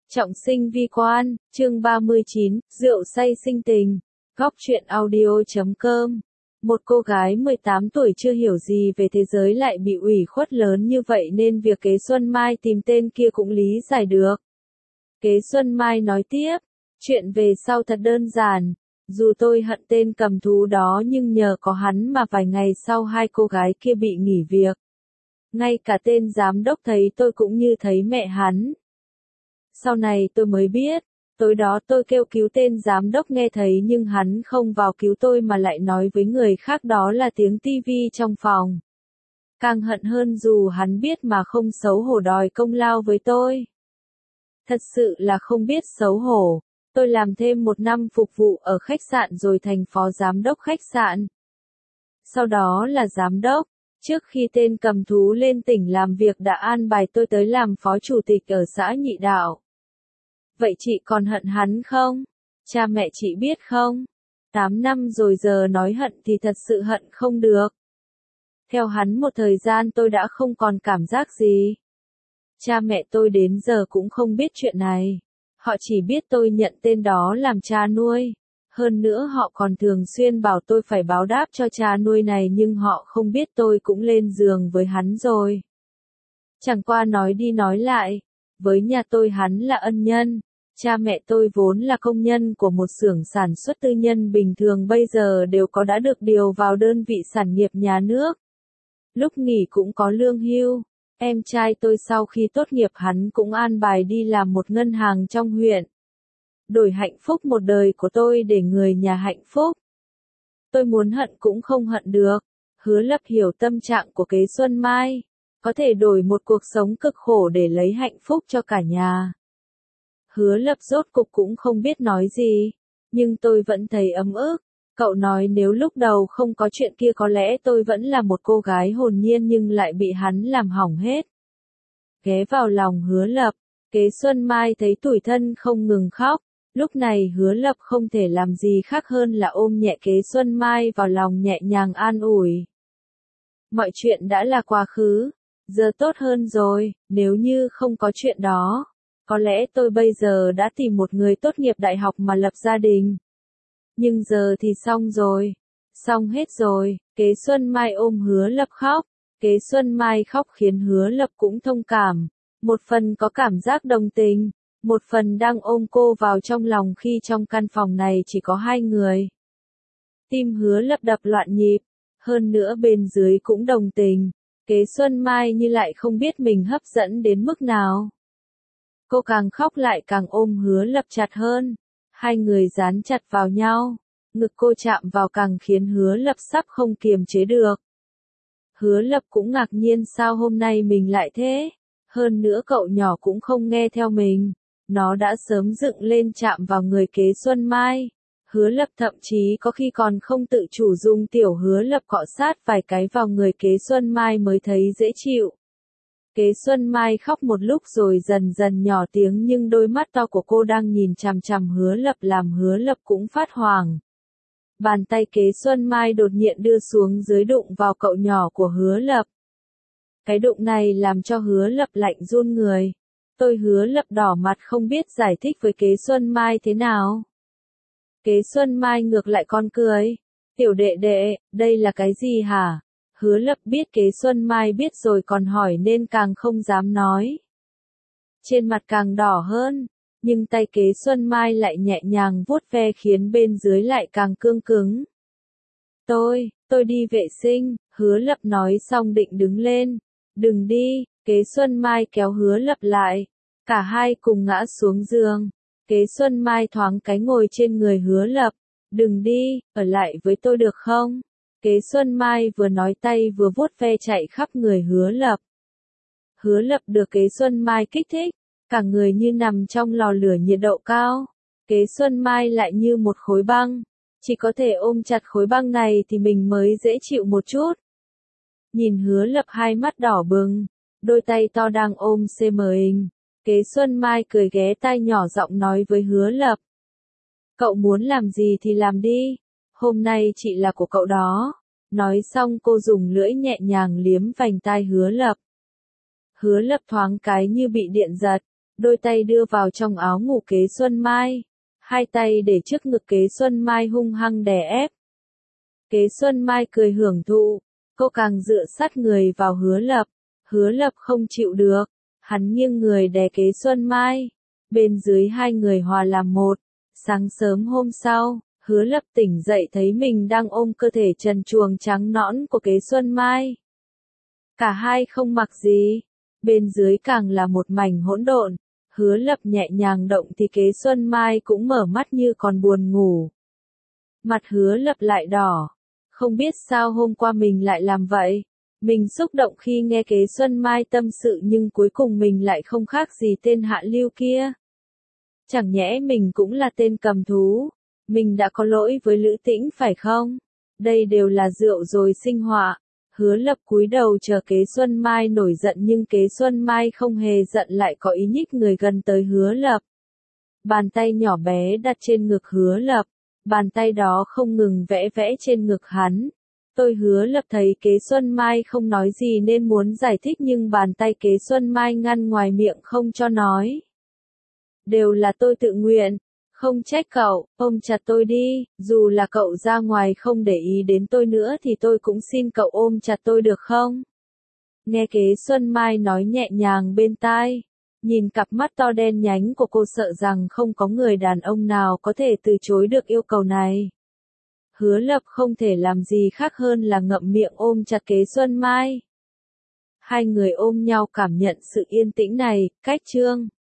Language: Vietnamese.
Trọng sinh vi quan, chương 39, rượu say sinh tình. Góc truyện audio.com. Một cô gái 18 tuổi chưa hiểu gì về thế giới lại bị ủy khuất lớn như vậy nên việc Kế Xuân Mai tìm tên kia cũng lý giải được. Kế Xuân Mai nói tiếp, chuyện về sau thật đơn giản. Dù tôi hận tên cầm thú đó nhưng nhờ có hắn mà vài ngày sau hai cô gái kia bị nghỉ việc. Ngay cả tên giám đốc thấy tôi cũng như thấy mẹ hắn. Sau này tôi mới biết, tối đó tôi kêu cứu tên giám đốc nghe thấy nhưng hắn không vào cứu tôi mà lại nói với người khác đó là tiếng tivi trong phòng. Càng hận hơn dù hắn biết mà không xấu hổ đòi công lao với tôi. Thật sự là không biết xấu hổ. Tôi làm thêm 1 năm phục vụ ở khách sạn rồi thành phó giám đốc khách sạn. Sau đó là giám đốc. Trước khi tên cầm thú lên tỉnh làm việc đã an bài tôi tới làm phó chủ tịch ở xã Nhị Đạo. Vậy chị còn hận hắn không? Cha mẹ chị biết không? 8 năm rồi giờ nói hận thì thật sự hận không được. Theo hắn một thời gian tôi đã không còn cảm giác gì. Cha mẹ tôi đến giờ cũng không biết chuyện này. Họ chỉ biết tôi nhận tên đó làm cha nuôi. Hơn nữa họ còn thường xuyên bảo tôi phải báo đáp cho cha nuôi này nhưng họ không biết tôi cũng lên giường với hắn rồi. Chẳng qua nói đi nói lại, với nhà tôi hắn là ân nhân. Cha mẹ tôi vốn là công nhân của một xưởng sản xuất tư nhân bình thường bây giờ đều đã được điều vào đơn vị sản nghiệp nhà nước. Lúc nghỉ cũng có lương hưu. Em trai tôi sau khi tốt nghiệp hắn cũng an bài đi làm một ngân hàng trong huyện. Đổi hạnh phúc một đời của tôi để người nhà hạnh phúc. Tôi muốn hận cũng không hận được. Hứa Lập hiểu tâm trạng của Kế Xuân Mai. Có thể đổi một cuộc sống cực khổ để lấy hạnh phúc cho cả nhà. Hứa Lập rốt cục cũng không biết nói gì. Nhưng tôi vẫn thấy ấm ức. Cậu nói nếu lúc đầu không có chuyện kia có lẽ tôi vẫn là một cô gái hồn nhiên nhưng lại bị hắn làm hỏng hết. Ghé vào lòng Hứa Lập, Kế Xuân Mai thấy tủi thân không ngừng khóc. Lúc này Hứa Lập không thể làm gì khác hơn là ôm nhẹ Kế Xuân Mai vào lòng nhẹ nhàng an ủi. Mọi chuyện đã là quá khứ, giờ tốt hơn rồi, nếu như không có chuyện đó, có lẽ tôi bây giờ đã tìm một người tốt nghiệp đại học mà lập gia đình. Nhưng giờ thì xong rồi, xong hết rồi, Kế Xuân Mai ôm Hứa Lập khóc. Kế Xuân Mai khóc khiến Hứa Lập cũng thông cảm, một phần có cảm giác đồng tình. Một phần đang ôm cô vào trong lòng khi trong căn phòng này chỉ có hai người. Tim Hứa Lập đập loạn nhịp, hơn nữa bên dưới cũng đồng tình. Kế Xuân Mai như lại không biết mình hấp dẫn đến mức nào. Cô càng khóc lại càng ôm Hứa Lập chặt hơn. Hai người dán chặt vào nhau. Ngực cô chạm vào càng khiến Hứa Lập sắp không kiềm chế được. Hứa Lập cũng ngạc nhiên sao hôm nay mình lại thế. Hơn nữa cậu nhỏ cũng không nghe theo mình. Nó đã sớm dựng lên chạm vào người Kế Xuân Mai. Hứa Lập thậm chí có khi còn không tự chủ dùng tiểu Hứa Lập cọ sát vài cái vào người Kế Xuân Mai mới thấy dễ chịu. Kế Xuân Mai khóc một lúc rồi dần dần nhỏ tiếng nhưng đôi mắt to của cô đang nhìn chằm chằm Hứa Lập làm Hứa Lập cũng phát hoảng. Bàn tay Kế Xuân Mai đột nhiên đưa xuống dưới đụng vào cậu nhỏ của Hứa Lập. Cái đụng này làm cho Hứa Lập lạnh run người. Tôi Hứa Lập đỏ mặt không biết giải thích với Kế Xuân Mai thế nào. Kế Xuân Mai ngược lại con cười. Tiểu đệ đệ, đây là cái gì hả? Hứa Lập biết Kế Xuân Mai biết rồi còn hỏi nên càng không dám nói. Trên mặt càng đỏ hơn, nhưng tay Kế Xuân Mai lại nhẹ nhàng vuốt ve khiến bên dưới lại càng cương cứng. Tôi đi vệ sinh, Hứa Lập nói xong định đứng lên. Đừng đi, Kế Xuân Mai kéo Hứa Lập lại. Cả hai cùng ngã xuống giường. Kế Xuân Mai thoáng cái ngồi trên người Hứa Lập. Đừng đi, ở lại với tôi được không? Kế Xuân Mai vừa nói tay vừa vuốt ve chạy khắp người Hứa Lập. Hứa Lập được Kế Xuân Mai kích thích. Cả người như nằm trong lò lửa nhiệt độ cao. Kế Xuân Mai lại như một khối băng. Chỉ có thể ôm chặt khối băng này thì mình mới dễ chịu một chút. Nhìn Hứa Lập hai mắt đỏ bừng. Đôi tay to đang ôm cm hình. Kế Xuân Mai cười ghé tai nhỏ giọng nói với Hứa Lập. Cậu muốn làm gì thì làm đi. Hôm nay chị là của cậu đó. Nói xong cô dùng lưỡi nhẹ nhàng liếm vành tai Hứa Lập. Hứa Lập thoáng cái như bị điện giật. đôi tay đưa vào trong áo ngủ Kế Xuân Mai, hai tay để trước ngực Kế Xuân Mai hung hăng đè ép. Kế Xuân Mai cười hưởng thụ, cô càng dựa sát người vào Hứa Lập. Hứa Lập không chịu được, hắn nghiêng người đè Kế Xuân Mai, bên dưới hai người hòa làm một. Sáng sớm hôm sau, Hứa Lập tỉnh dậy thấy mình đang ôm cơ thể trần truồng trắng nõn của Kế Xuân Mai. Cả hai không mặc gì, bên dưới càng là một mảnh hỗn độn. Hứa Lập nhẹ nhàng động thì Kế Xuân Mai cũng mở mắt như còn buồn ngủ. Mặt Hứa Lập lại đỏ, không biết sao hôm qua mình lại làm vậy. Mình xúc động khi nghe Kế Xuân Mai tâm sự nhưng cuối cùng mình lại không khác gì tên hạ lưu kia. Chẳng nhẽ mình cũng là tên cầm thú, mình đã có lỗi với Lữ Tĩnh phải không? Đây đều là rượu rồi sinh họa. Hứa Lập cúi đầu chờ Kế Xuân Mai nổi giận nhưng Kế Xuân Mai không hề giận lại có ý nhích người gần tới Hứa Lập. Bàn tay nhỏ bé đặt trên ngực Hứa Lập, bàn tay đó không ngừng vẽ vẽ trên ngực hắn. Tôi Hứa Lập thấy Kế Xuân Mai không nói gì nên muốn giải thích nhưng bàn tay Kế Xuân Mai ngăn ngoài miệng không cho nói. Đều là tôi tự nguyện, không trách cậu, ôm chặt tôi đi, dù là cậu ra ngoài không để ý đến tôi nữa thì tôi cũng xin cậu ôm chặt tôi được không? Nghe Kế Xuân Mai nói nhẹ nhàng bên tai, nhìn cặp mắt to đen nhánh của cô sợ rằng không có người đàn ông nào có thể từ chối được yêu cầu này. Hứa Lập không thể làm gì khác hơn là ngậm miệng ôm chặt Kế Xuân Mai. Hai người ôm nhau cảm nhận sự yên tĩnh này, cách chương.